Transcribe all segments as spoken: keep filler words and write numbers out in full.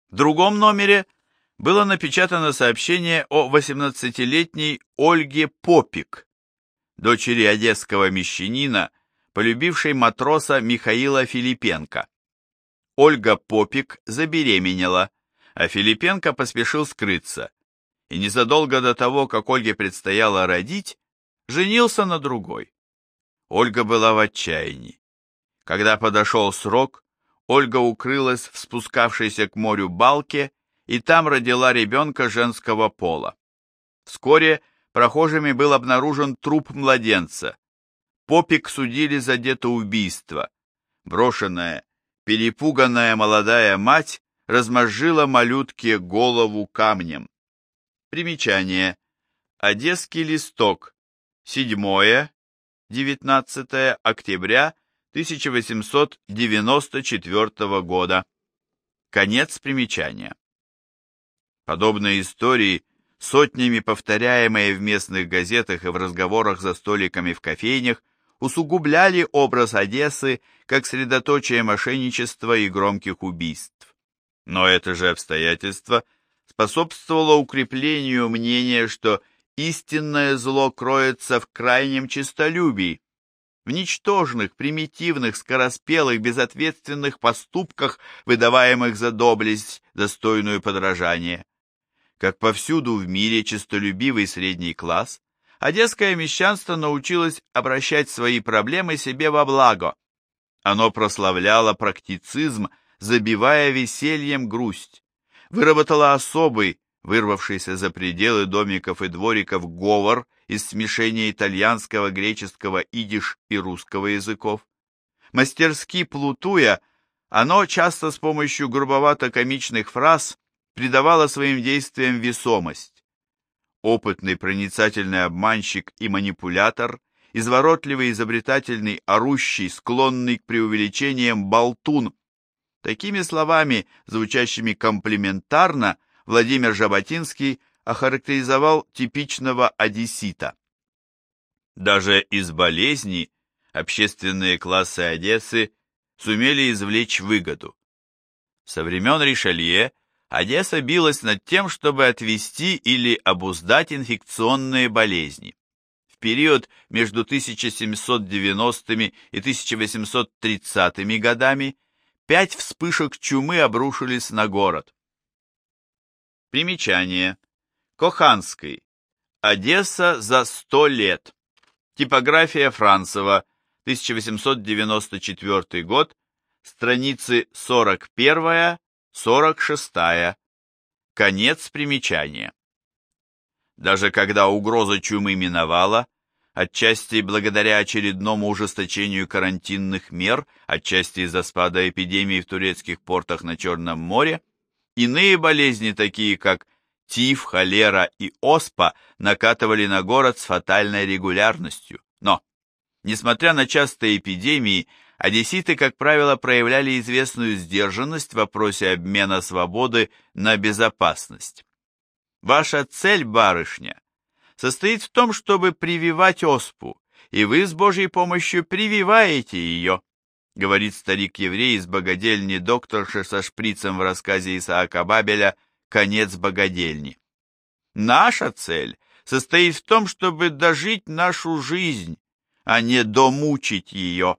В другом номере было напечатано сообщение о восемнадцатилетней Ольге Попик, дочери одесского мещанина, полюбившей матроса Михаила Филипенко. Ольга Попик забеременела, а Филипенко поспешил скрыться, и незадолго до того, как Ольге предстояло родить, женился на другой. Ольга была в отчаянии. Когда подошел срок, Ольга укрылась в спускавшейся к морю балке и там родила ребенка женского пола. Вскоре прохожими был обнаружен труп младенца. Попик судили за детоубийство. Брошенная, перепуганная молодая мать размозжила малютке голову камнем. Примечание. Одесский листок. седьмое-девятнадцатое октября тысяча восемьсот девяносто четвёртого года. Конец примечания. Подобные истории, сотнями повторяемые в местных газетах и в разговорах за столиками в кофейнях, усугубляли образ Одессы как средоточие мошенничества и громких убийств. Но это же обстоятельство способствовало укреплению мнения, что истинное зло кроется в крайнем честолюбии, в ничтожных, примитивных, скороспелых, безответственных поступках, выдаваемых за доблесть, достойную подражания. Как повсюду в мире честолюбивый средний класс, одесское мещанство научилось обращать свои проблемы себе во благо. Оно прославляло практицизм, забивая весельем грусть, выработало особый, вырвавшийся за пределы домиков и двориков, говор из смешения итальянского, греческого, идиш и русского языков. Мастерски плутуя, оно часто с помощью грубовато-комичных фраз придавало своим действиям весомость. Опытный проницательный обманщик и манипулятор, изворотливый, изобретательный, орущий, склонный к преувеличениям болтун. Такими словами, звучащими комплиментарно, Владимир Жаботинский охарактеризовал типичного одессита. Даже из болезни общественные классы Одессы сумели извлечь выгоду. Со времен Ришелье Одесса билась над тем, чтобы отвести или обуздать инфекционные болезни. В период между тысяча семьсот девяностыми и тысяча восемьсот тридцатыми годами пять вспышек чумы обрушились на город. Примечание. Коханский. Одесса за сто лет. Типография Францева. тысяча восемьсот девяносто четвёртый год. Страницы сорок первая сорок шестая. Конец примечания. Даже когда угроза чумы миновала, отчасти благодаря очередному ужесточению карантинных мер, отчасти из-за спада эпидемии в турецких портах на Черном море, иные болезни, такие как тиф, холера и оспа, накатывали на город с фатальной регулярностью. Но, несмотря на частые эпидемии, одесситы, как правило, проявляли известную сдержанность в вопросе обмена свободы на безопасность. Ваша цель, барышня, состоит в том, чтобы прививать оспу, и вы с Божьей помощью прививаете ее, говорит старик-еврей из богадельни докторши со шприцем в рассказе Исаака Бабеля «Конец богадельни». Наша цель состоит в том, чтобы дожить нашу жизнь, а не домучить ее.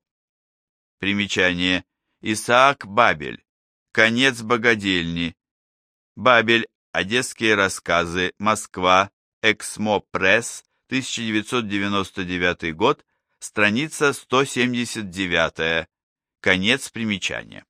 Примечание. Исаак Бабель. Конец богадельни. Бабель. Одесские рассказы. Москва. Эксмо Пресс. тысяча девятьсот девяносто девятый год. Страница сто семьдесят девятая. Конец примечания.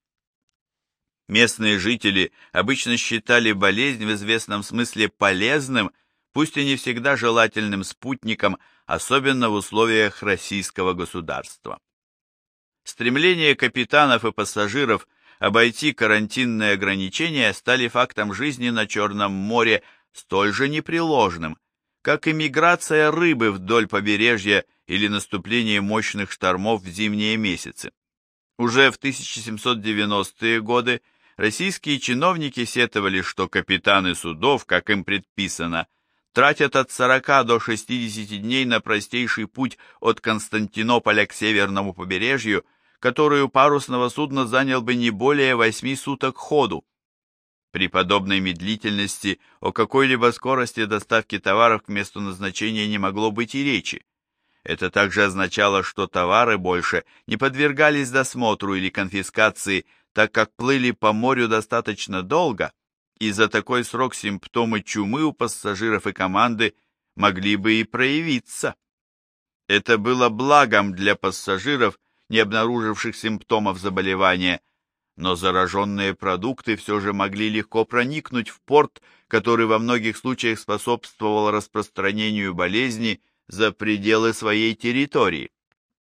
Местные жители обычно считали болезнь в известном смысле полезным, пусть и не всегда желательным спутником, особенно в условиях российского государства. Стремление капитанов и пассажиров обойти карантинные ограничения стали фактом жизни на Черном море столь же непреложным, как и миграция рыбы вдоль побережья или наступление мощных штормов в зимние месяцы. Уже в тысяча семьсот девяностые годы российские чиновники сетовали, что капитаны судов, как им предписано, тратят от сорока до шестидесяти дней на простейший путь от Константинополя к северному побережью, который у парусного судна занял бы не более восьми суток ходу. При подобной медлительности о какой-либо скорости доставки товаров к месту назначения не могло быть и речи. Это также означало, что товары больше не подвергались досмотру или конфискации, так как плыли по морю достаточно долго, и за такой срок симптомы чумы у пассажиров и команды могли бы и проявиться. Это было благом для пассажиров, не обнаруживших симптомов заболевания, но зараженные продукты все же могли легко проникнуть в порт, который во многих случаях способствовал распространению болезни за пределы своей территории.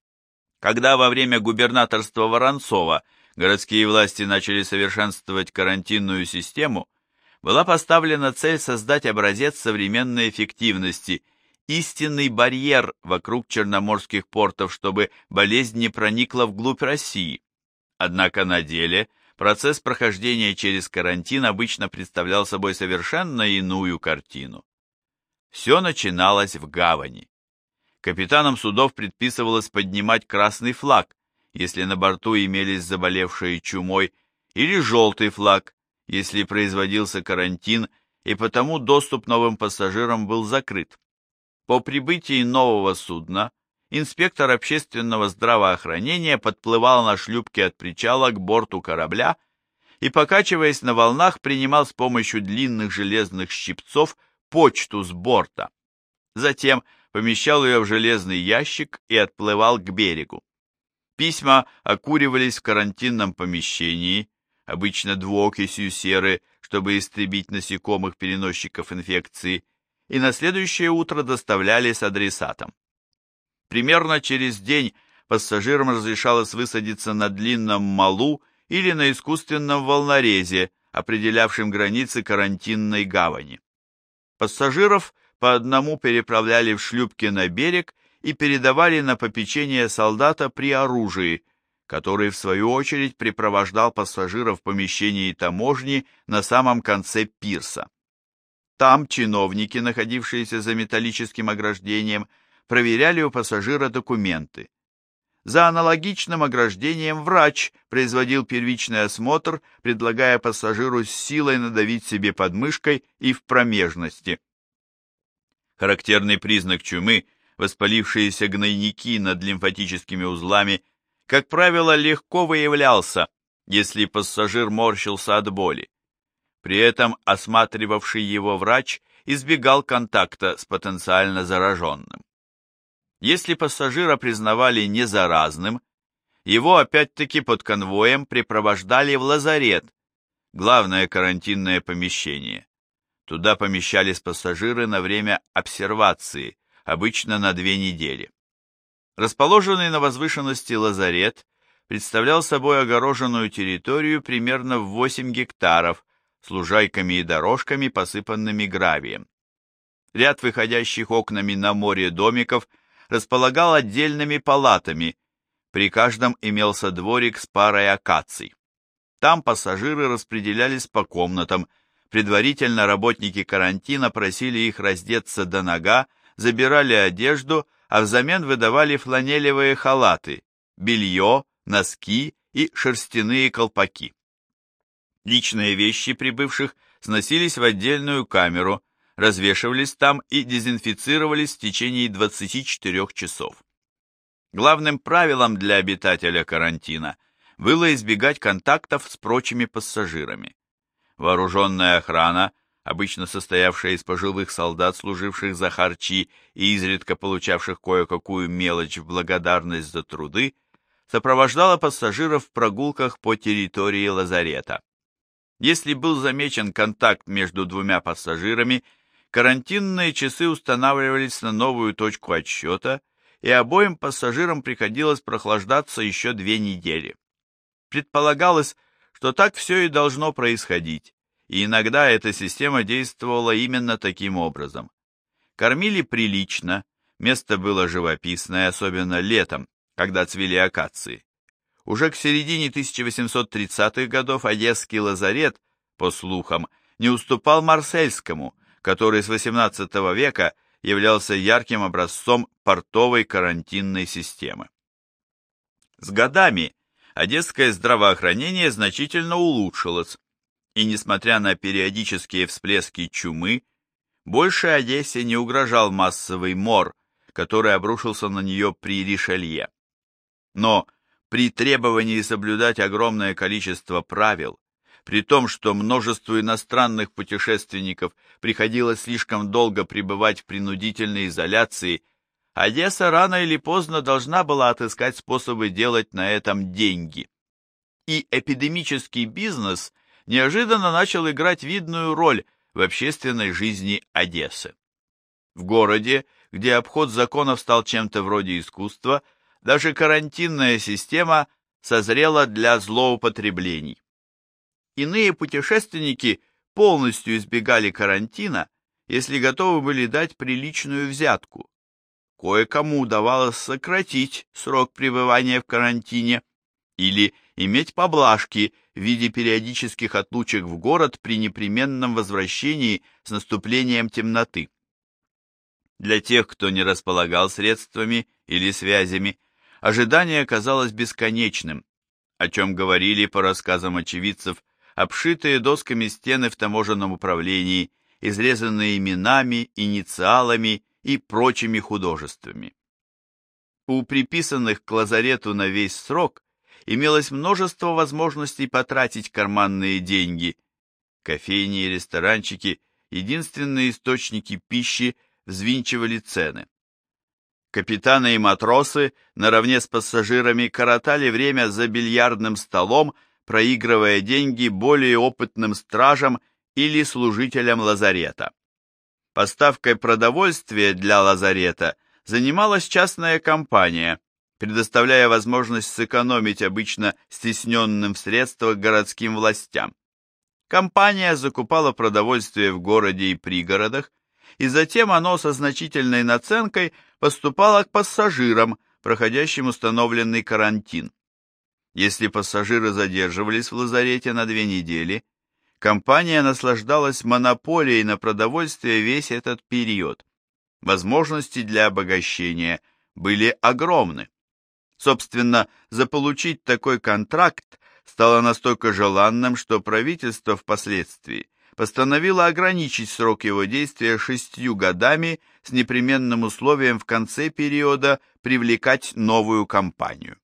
Когда во время губернаторства Воронцова городские власти начали совершенствовать карантинную систему, была поставлена цель создать образец современной эффективности, истинный барьер вокруг черноморских портов, чтобы болезнь не проникла вглубь России. Однако на деле процесс прохождения через карантин обычно представлял собой совершенно иную картину. Все начиналось в гавани. Капитанам судов предписывалось поднимать красный флаг, если на борту имелись заболевшие чумой, или желтый флаг, если производился карантин, и потому доступ новым пассажирам был закрыт. По прибытии нового судна инспектор общественного здравоохранения подплывал на шлюпке от причала к борту корабля и, покачиваясь на волнах, принимал с помощью длинных железных щипцов почту с борта. Затем помещал ее в железный ящик и отплывал к берегу. Письма окуривались в карантинном помещении, обычно двуокисью серы, чтобы истребить насекомых-переносчиков инфекции, и на следующее утро доставлялись адресатам. Примерно через день пассажирам разрешалось высадиться на длинном малу или на искусственном волнорезе, определявшем границы карантинной гавани. Пассажиров по одному переправляли в шлюпке на берег и передавали на попечение солдата при оружии, который, в свою очередь, припровождал пассажиров в помещении таможни на самом конце пирса. Там чиновники, находившиеся за металлическим ограждением, проверяли у пассажира документы. За аналогичным ограждением врач производил первичный осмотр, предлагая пассажиру с силой надавить себе подмышкой и в промежности. Характерный признак чумы, воспалившиеся гнойники над лимфатическими узлами, как правило, легко выявлялся, если пассажир морщился от боли. При этом осматривавший его врач избегал контакта с потенциально зараженным. Если пассажира признавали незаразным, его опять-таки под конвоем припровождали в лазарет, главное карантинное помещение. Туда помещались пассажиры на время обсервации, обычно на две недели. Расположенный на возвышенности лазарет представлял собой огороженную территорию примерно в восемь гектаров, с лужайками и дорожками, посыпанными гравием. Ряд выходящих окнами на море домиков располагал отдельными палатами, при каждом имелся дворик с парой акаций. Там пассажиры распределялись по комнатам, предварительно работники карантина просили их раздеться до нога, забирали одежду, а взамен выдавали фланелевые халаты, белье, носки и шерстяные колпаки. Личные вещи прибывших сносились в отдельную камеру, развешивались там и дезинфицировались в течение двадцати четырёх часов. Главным правилом для обитателя карантина было избегать контактов с прочими пассажирами. Вооруженная охрана, обычно состоявшая из пожилых солдат, служивших за харчи и изредка получавших кое-какую мелочь в благодарность за труды, сопровождала пассажиров в прогулках по территории лазарета. Если был замечен контакт между двумя пассажирами, карантинные часы устанавливались на новую точку отсчета, и обоим пассажирам приходилось прохлаждаться еще две недели. Предполагалось, что так все и должно происходить, и иногда эта система действовала именно таким образом. Кормили прилично, место было живописное, особенно летом, когда цвели акации. Уже к середине тысяча восемьсот тридцатых годов Одесский лазарет, по слухам, не уступал Марсельскому, который с восемнадцатого века являлся ярким образцом портовой карантинной системы. С годами одесское здравоохранение значительно улучшилось, и, несмотря на периодические всплески чумы, больше Одессе не угрожал массовый мор, который обрушился на нее при Ришелье. Но при требовании соблюдать огромное количество правил, при том, что множеству иностранных путешественников приходилось слишком долго пребывать в принудительной изоляции, Одесса рано или поздно должна была отыскать способы делать на этом деньги. И эпидемический бизнес неожиданно начал играть видную роль в общественной жизни Одессы. В городе, где обход законов стал чем-то вроде искусства, даже карантинная система созрела для злоупотреблений. Иные путешественники полностью избегали карантина, если готовы были дать приличную взятку. Кое-кому удавалось сократить срок пребывания в карантине или иметь поблажки в виде периодических отлучек в город при непременном возвращении с наступлением темноты. Для тех, кто не располагал средствами или связями, ожидание казалось бесконечным, о чем говорили по рассказам очевидцев обшитые досками стены в таможенном управлении, изрезанные именами, инициалами и прочими художествами. У приписанных к лазарету на весь срок имелось множество возможностей потратить карманные деньги. Кофейни и ресторанчики, единственные источники пищи, взвинчивали цены. Капитаны и матросы наравне с пассажирами коротали время за бильярдным столом, проигрывая деньги более опытным стражам или служителям лазарета. Поставкой продовольствия для лазарета занималась частная компания, предоставляя возможность сэкономить обычно стесненным в средствах городским властям. Компания закупала продовольствие в городе и пригородах, и затем оно со значительной наценкой поступало к пассажирам, проходящим установленный карантин. Если пассажиры задерживались в лазарете на две недели, компания наслаждалась монополией на продовольствие весь этот период. Возможности для обогащения были огромны. Собственно, заполучить такой контракт стало настолько желанным, что правительство впоследствии постановило ограничить срок его действия шестью годами с непременным условием в конце периода привлекать новую компанию.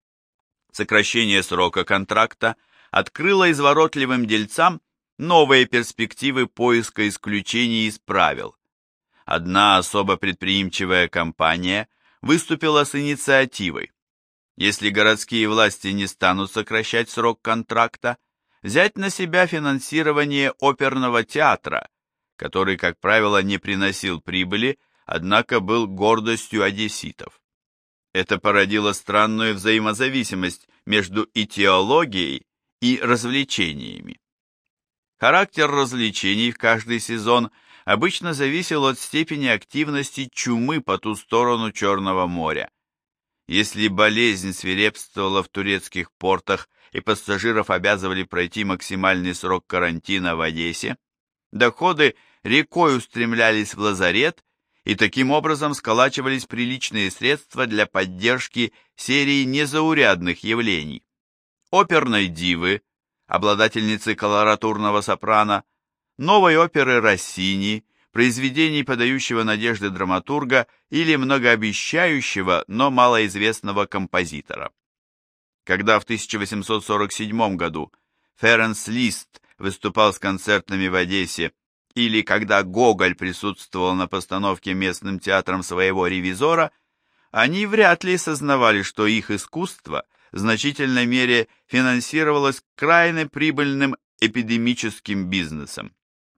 Сокращение срока контракта открыло изворотливым дельцам новые перспективы поиска исключений из правил. Одна особо предприимчивая компания выступила с инициативой. Если городские власти не станут сокращать срок контракта, взять на себя финансирование оперного театра, который, как правило, не приносил прибыли, однако был гордостью одесситов. Это породило странную взаимозависимость между идеологией и развлечениями. Характер развлечений в каждый сезон обычно зависел от степени активности чумы по ту сторону Черного моря. Если болезнь свирепствовала в турецких портах и пассажиров обязывали пройти максимальный срок карантина в Одессе, доходы рекой устремлялись в лазарет, и таким образом сколачивались приличные средства для поддержки серии незаурядных явлений. Оперной дивы, обладательницы колоратурного сопрано, новой оперы Россини, произведений подающего надежды драматурга или многообещающего, но малоизвестного композитора. Когда в тысяча восемьсот сорок седьмом году Ференц Лист выступал с концертами в Одессе, или когда Гоголь присутствовал на постановке местным театром своего «Ревизора», они вряд ли сознавали, что их искусство в значительной мере финансировалось крайне прибыльным эпидемическим бизнесом.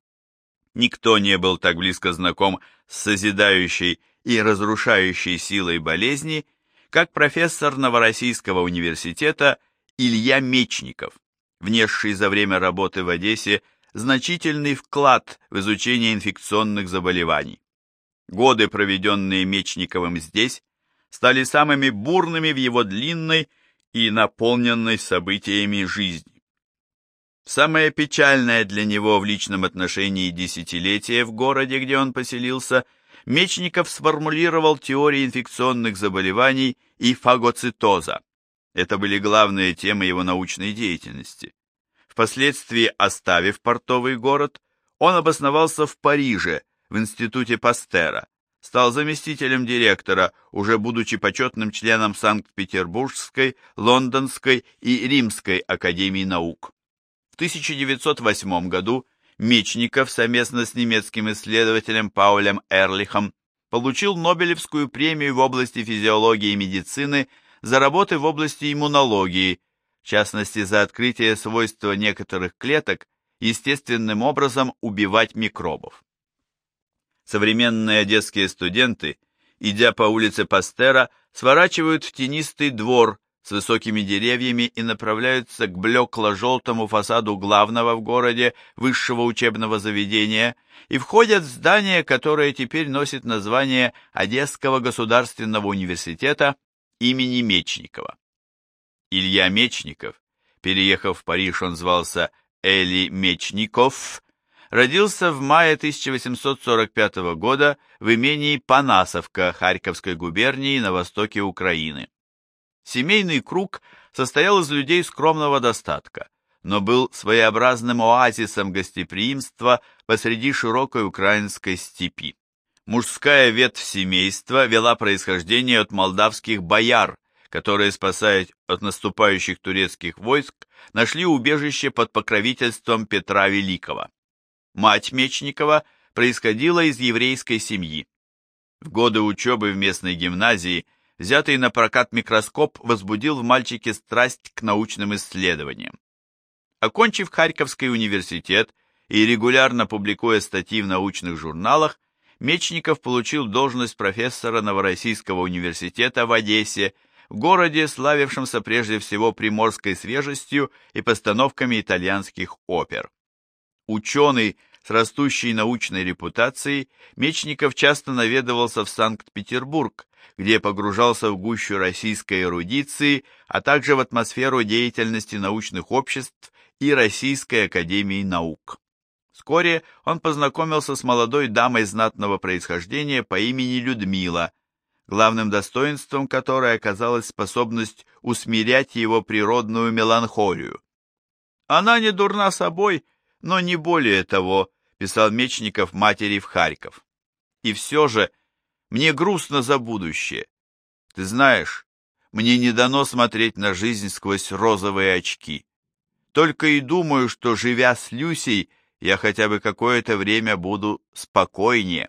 Никто не был так близко знаком с созидающей и разрушающей силой болезни, как профессор Новороссийского университета Илья Мечников, внесший за время работы в Одессе значительный вклад в изучение инфекционных заболеваний. Годы, проведенные Мечниковым здесь, стали самыми бурными в его длинной и наполненной событиями жизни. Самое печальное для него в личном отношении десятилетие в городе, где он поселился, Мечников сформулировал теории инфекционных заболеваний и фагоцитоза. Это были главные темы его научной деятельности. Впоследствии, оставив портовый город, он обосновался в Париже, в институте Пастера, стал заместителем директора, уже будучи почетным членом Санкт-Петербургской, Лондонской и Римской академий наук. В тысяча девятьсот восьмом году Мечников совместно с немецким исследователем Паулем Эрлихом получил Нобелевскую премию в области физиологии и медицины за работы в области иммунологии, в частности за открытие свойства некоторых клеток естественным образом убивать микробов. Современные одесские студенты, идя по улице Пастера, сворачивают в тенистый двор с высокими деревьями и направляются к блекло-желтому фасаду главного в городе высшего учебного заведения и входят в здание, которое теперь носит название Одесского государственного университета имени Мечникова. Илья Мечников, переехав в Париж, он звался Эли Мечников, родился в мае тысяча восемьсот сорок пятого года в имении Панасовка Харьковской губернии на востоке Украины. Семейный круг состоял из людей скромного достатка, но был своеобразным оазисом гостеприимства посреди широкой украинской степи. Мужская ветвь семейства вела происхождение от молдавских бояр, которые, спасаясь от наступающих турецких войск, нашли убежище под покровительством Петра Великого. Мать Мечникова происходила из еврейской семьи. В годы учебы в местной гимназии взятый на прокат микроскоп возбудил в мальчике страсть к научным исследованиям. Окончив Харьковский университет и регулярно публикуя статьи в научных журналах, Мечников получил должность профессора Новороссийского университета в Одессе, в городе, славившемся прежде всего приморской свежестью и постановками итальянских опер. Ученый с растущей научной репутацией, Мечников часто наведывался в Санкт-Петербург, где погружался в гущу российской эрудиции, а также в атмосферу деятельности научных обществ и Российской академии наук. Вскоре он познакомился с молодой дамой знатного происхождения по имени Людмила, главным достоинством которой оказалась способность усмирять его природную меланхолию. «Она не дурна собой, но не более того», писал Мечников матери в Харьков. «И все же мне грустно за будущее. Ты знаешь, мне не дано смотреть на жизнь сквозь розовые очки. Только и думаю, что, живя с Люсей, я хотя бы какое-то время буду спокойнее».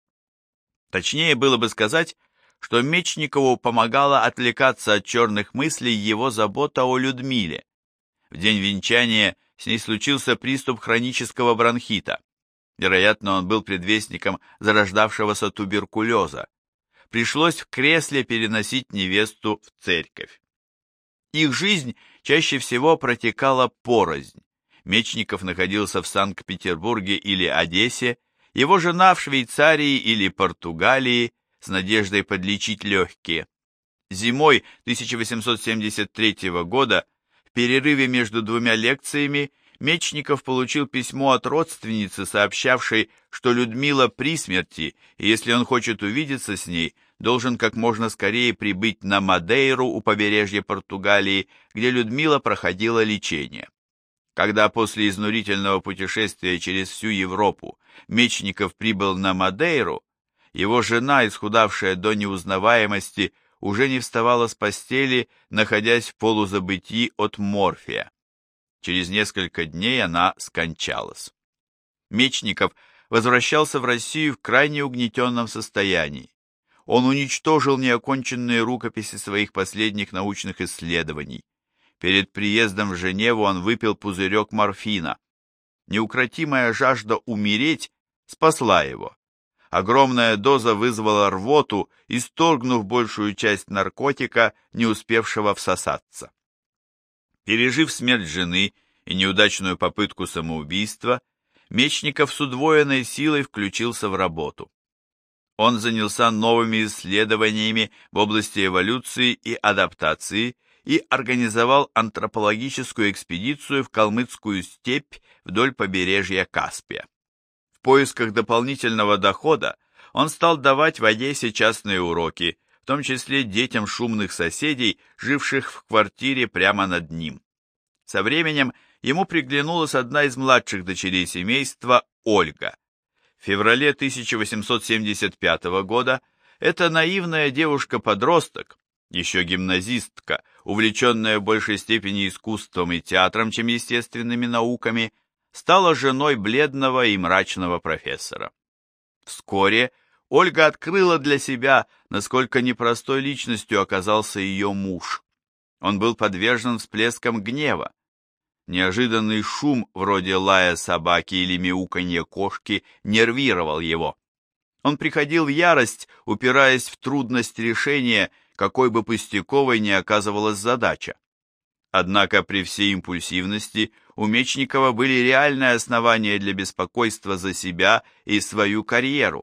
Точнее было бы сказать, что Мечникову помогала отвлекаться от черных мыслей его забота о Людмиле. В день венчания с ней случился приступ хронического бронхита. Вероятно, он был предвестником зарождавшегося туберкулеза. Пришлось в кресле переносить невесту в церковь. Их жизнь чаще всего протекала порознь. Мечников находился в Санкт-Петербурге или Одессе, его жена в Швейцарии или Португалии с надеждой подлечить легкие. Зимой тысяча восемьсот семьдесят третьего года, в перерыве между двумя лекциями, Мечников получил письмо от родственницы, сообщавшей, что Людмила при смерти, и если он хочет увидеться с ней, должен как можно скорее прибыть на Мадейру у побережья Португалии, где Людмила проходила лечение. Когда после изнурительного путешествия через всю Европу Мечников прибыл на Мадейру, его жена, исхудавшая до неузнаваемости, уже не вставала с постели, находясь в полузабытии от морфия. Через несколько дней она скончалась. Мечников возвращался в Россию в крайне угнетенном состоянии. Он уничтожил неоконченные рукописи своих последних научных исследований. Перед приездом в Женеву он выпил пузырек морфина. Неукротимая жажда умереть спасла его. Огромная доза вызвала рвоту, исторгнув большую часть наркотика, не успевшего всосаться. Пережив смерть жены и неудачную попытку самоубийства, Мечников с удвоенной силой включился в работу. Он занялся новыми исследованиями в области эволюции и адаптации и организовал антропологическую экспедицию в калмыцкую степь вдоль побережья Каспия. В поисках дополнительного дохода он стал давать в Одессе частные уроки, в том числе детям шумных соседей, живших в квартире прямо над ним. Со временем ему приглянулась одна из младших дочерей семейства, Ольга. В феврале тысяча восемьсот семьдесят пятого года эта наивная девушка-подросток, еще гимназистка, увлеченная в большей степени искусством и театром, чем естественными науками, стала женой бледного и мрачного профессора. Вскоре Ольга открыла для себя, насколько непростой личностью оказался ее муж. Он был подвержен всплескам гнева. Неожиданный шум, вроде лая собаки или мяуканья кошки, нервировал его. Он приходил в ярость, упираясь в трудность решения, какой бы пустяковой ни оказывалась задача. Однако при всей импульсивности у Мечникова были реальные основания для беспокойства за себя и свою карьеру.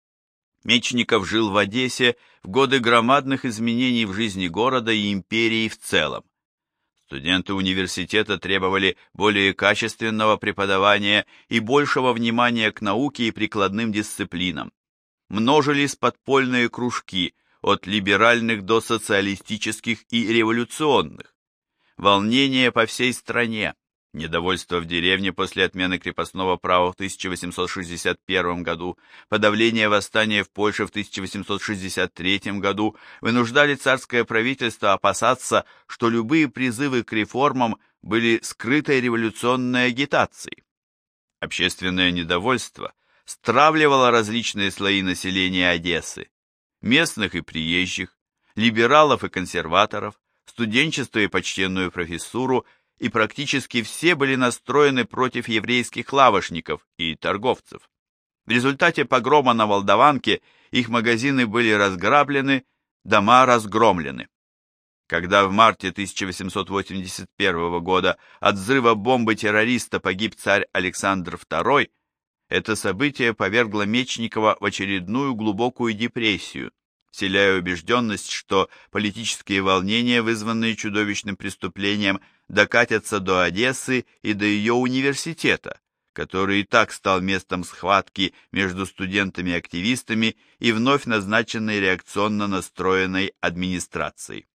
Мечников жил в Одессе в годы громадных изменений в жизни города и империи в целом. Студенты университета требовали более качественного преподавания и большего внимания к науке и прикладным дисциплинам. Множились подпольные кружки, от либеральных до социалистических и революционных. Волнения по всей стране, недовольство в деревне после отмены крепостного права в тысяча восемьсот шестьдесят первом году, подавление восстания в Польше в тысяча восемьсот шестьдесят третьем году вынуждали царское правительство опасаться, что любые призывы к реформам были скрытой революционной агитацией. Общественное недовольство стравливало различные слои населения Одессы, местных и приезжих, либералов и консерваторов, студенчество и почтенную профессуру, и практически все были настроены против еврейских лавочников и торговцев. В результате погрома на Молдаванке их магазины были разграблены, дома разгромлены. Когда в марте тысяча восемьсот восемьдесят первого года от взрыва бомбы террориста погиб царь Александр второй, это событие повергло Мечникова в очередную глубокую депрессию, вселяя убежденность, что политические волнения, вызванные чудовищным преступлением, докатятся до Одессы и до ее университета, который и так стал местом схватки между студентами-активистами и вновь назначенной реакционно настроенной администрацией.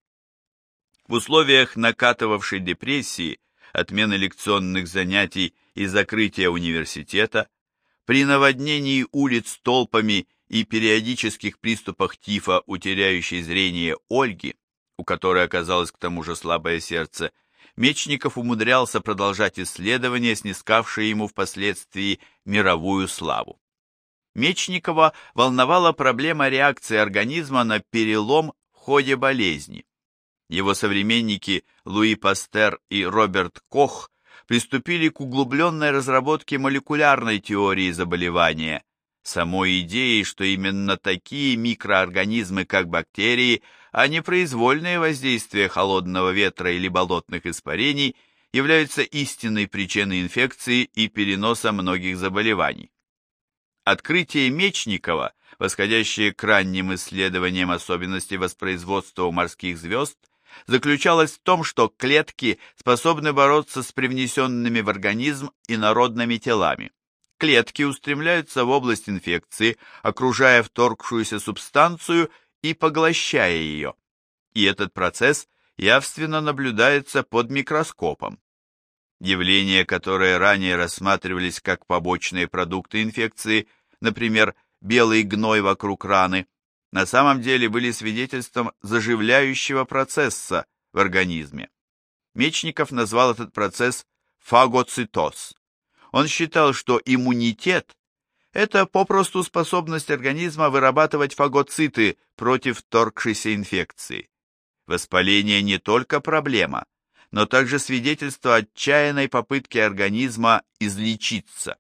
В условиях накатывавшей депрессии, отмены лекционных занятий и закрытия университета, при наводнении улиц толпами и периодических приступах тифа у теряющей зрение Ольги, у которой оказалось к тому же слабое сердце, Мечников умудрялся продолжать исследования, снискавшие ему впоследствии мировую славу. Мечникова волновала проблема реакции организма на перелом в ходе болезни. Его современники Луи Пастер и Роберт Кох приступили к углубленной разработке молекулярной теории заболевания, самой идеей, что именно такие микроорганизмы, как бактерии, а не произвольные воздействия холодного ветра или болотных испарений, являются истинной причиной инфекции и переноса многих заболеваний. Открытие Мечникова, восходящее к ранним исследованиям особенностей воспроизводства у морских звезд, заключалось в том, что клетки способны бороться с привнесенными в организм инородными телами. Клетки устремляются в область инфекции, окружая вторгшуюся субстанцию и поглощая ее. И этот процесс явственно наблюдается под микроскопом. Явления, которые ранее рассматривались как побочные продукты инфекции, например, белый гной вокруг раны, на самом деле были свидетельством заживляющего процесса в организме. Мечников назвал этот процесс фагоцитоз. Он считал, что иммунитет – это попросту способность организма вырабатывать фагоциты против вторгшейся инфекции. Воспаление не только проблема, но также свидетельство отчаянной попытки организма излечиться.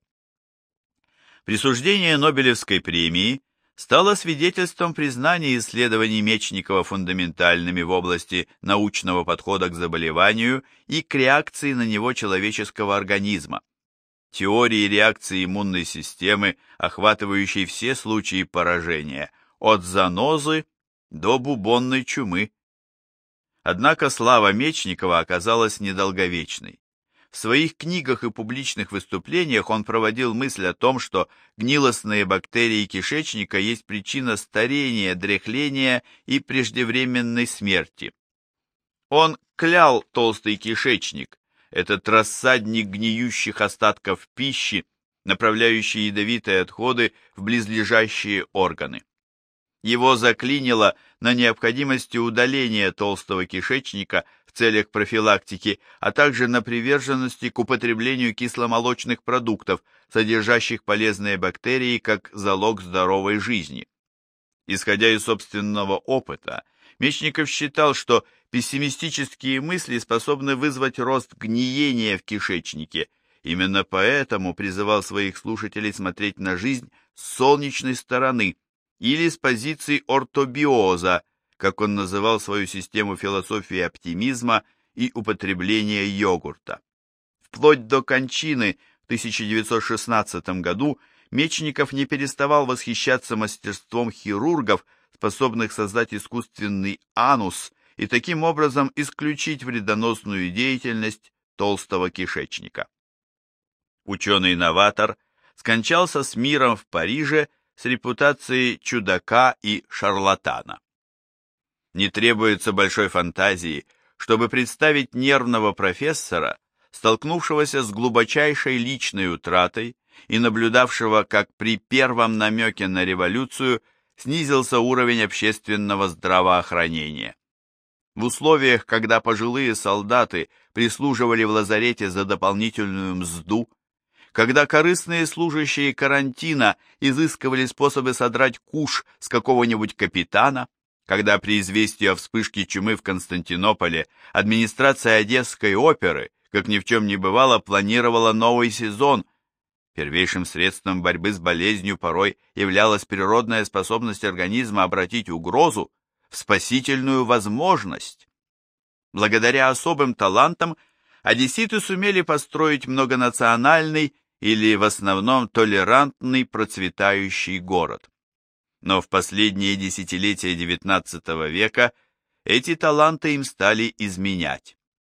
Присуждение Нобелевской премии стало свидетельством признания исследований Мечникова фундаментальными в области научного подхода к заболеванию и к реакции на него человеческого организма, теории реакции иммунной системы, охватывающей все случаи поражения, от зоонозы до бубонной чумы. Однако слава Мечникова оказалась недолговечной. В своих книгах и публичных выступлениях он проводил мысль о том, что гнилостные бактерии кишечника есть причина старения, дряхления и преждевременной смерти. Он клял толстый кишечник, этот рассадник гниющих остатков пищи, направляющий ядовитые отходы в близлежащие органы. Его заклинило на необходимости удаления толстого кишечника в целях профилактики, а также на приверженности к употреблению кисломолочных продуктов, содержащих полезные бактерии как залог здоровой жизни. Исходя из собственного опыта, Мечников считал, что пессимистические мысли способны вызвать рост гниения в кишечнике. Именно поэтому призывал своих слушателей смотреть на жизнь с солнечной стороны или с позиции ортобиоза, как он называл свою систему философии оптимизма и употребления йогурта. Вплоть до кончины в тысяча девятьсот шестнадцатом году Мечников не переставал восхищаться мастерством хирургов, способных создать искусственный анус и таким образом исключить вредоносную деятельность толстого кишечника. Ученый-новатор скончался с миром в Париже с репутацией чудака и шарлатана. Не требуется большой фантазии, чтобы представить нервного профессора, столкнувшегося с глубочайшей личной утратой и наблюдавшего, как при первом намеке на революцию снизился уровень общественного здравоохранения. В условиях, когда пожилые солдаты прислуживали в лазарете за дополнительную мзду, когда корыстные служащие карантина изыскивали способы содрать куш с какого-нибудь капитана, когда при известии о вспышке чумы в Константинополе администрация Одесской оперы, как ни в чем не бывало, планировала новый сезон, первейшим средством борьбы с болезнью порой являлась природная способность организма обратить угрозу в спасительную возможность. Благодаря особым талантам одесситы сумели построить многонациональный или в основном толерантный процветающий город. Но в последние десятилетия девятнадцатого века эти таланты им стали изменять.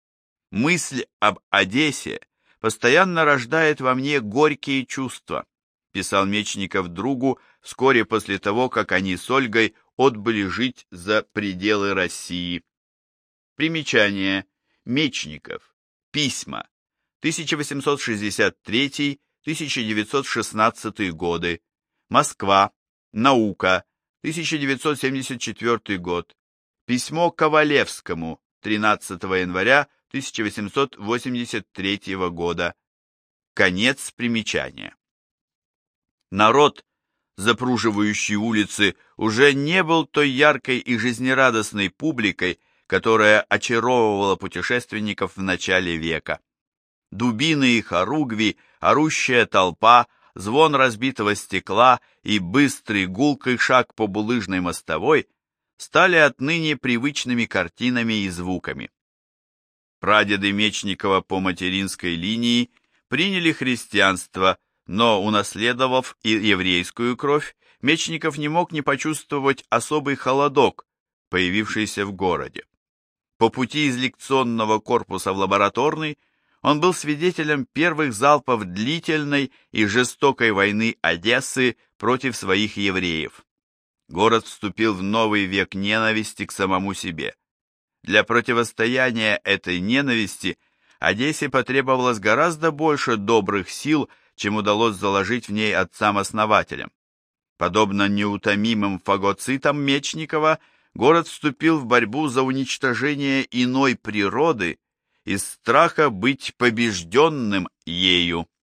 Мысль об Одессе постоянно рождает во мне горькие чувства, писал Мечников другу вскоре после того, как они с Ольгой отбыли жить за пределы России. Примечание. Мечников. Письма. тысяча восемьсот шестьдесят третий — тысяча девятьсот шестнадцатый годы. Москва. Наука. тысяча девятьсот семьдесят четвёртый год. Письмо Ковалевскому. тринадцатого января тысяча восемьсот восемьдесят третьего года. Конец примечания. Народ, запруживающий улицы, уже не был той яркой и жизнерадостной публикой, которая очаровывала путешественников в начале века. Дубины и хоругви, орущая толпа, звон разбитого стекла и быстрый гулкий шаг по булыжной мостовой стали отныне привычными картинами и звуками. Прадеды Мечникова по материнской линии приняли христианство, но, унаследовав и еврейскую кровь, Мечников не мог не почувствовать особый холодок, появившийся в городе. По пути из лекционного корпуса в лабораторный он был свидетелем первых залпов длительной и жестокой войны Одессы против своих евреев. Город вступил в новый век ненависти к самому себе. Для противостояния этой ненависти Одессе потребовалось гораздо больше добрых сил, чем удалось заложить в ней отцам-основателям. Подобно неутомимым фагоцитам Мечникова, город вступил в борьбу за уничтожение иной природы из страха быть побежденным ею.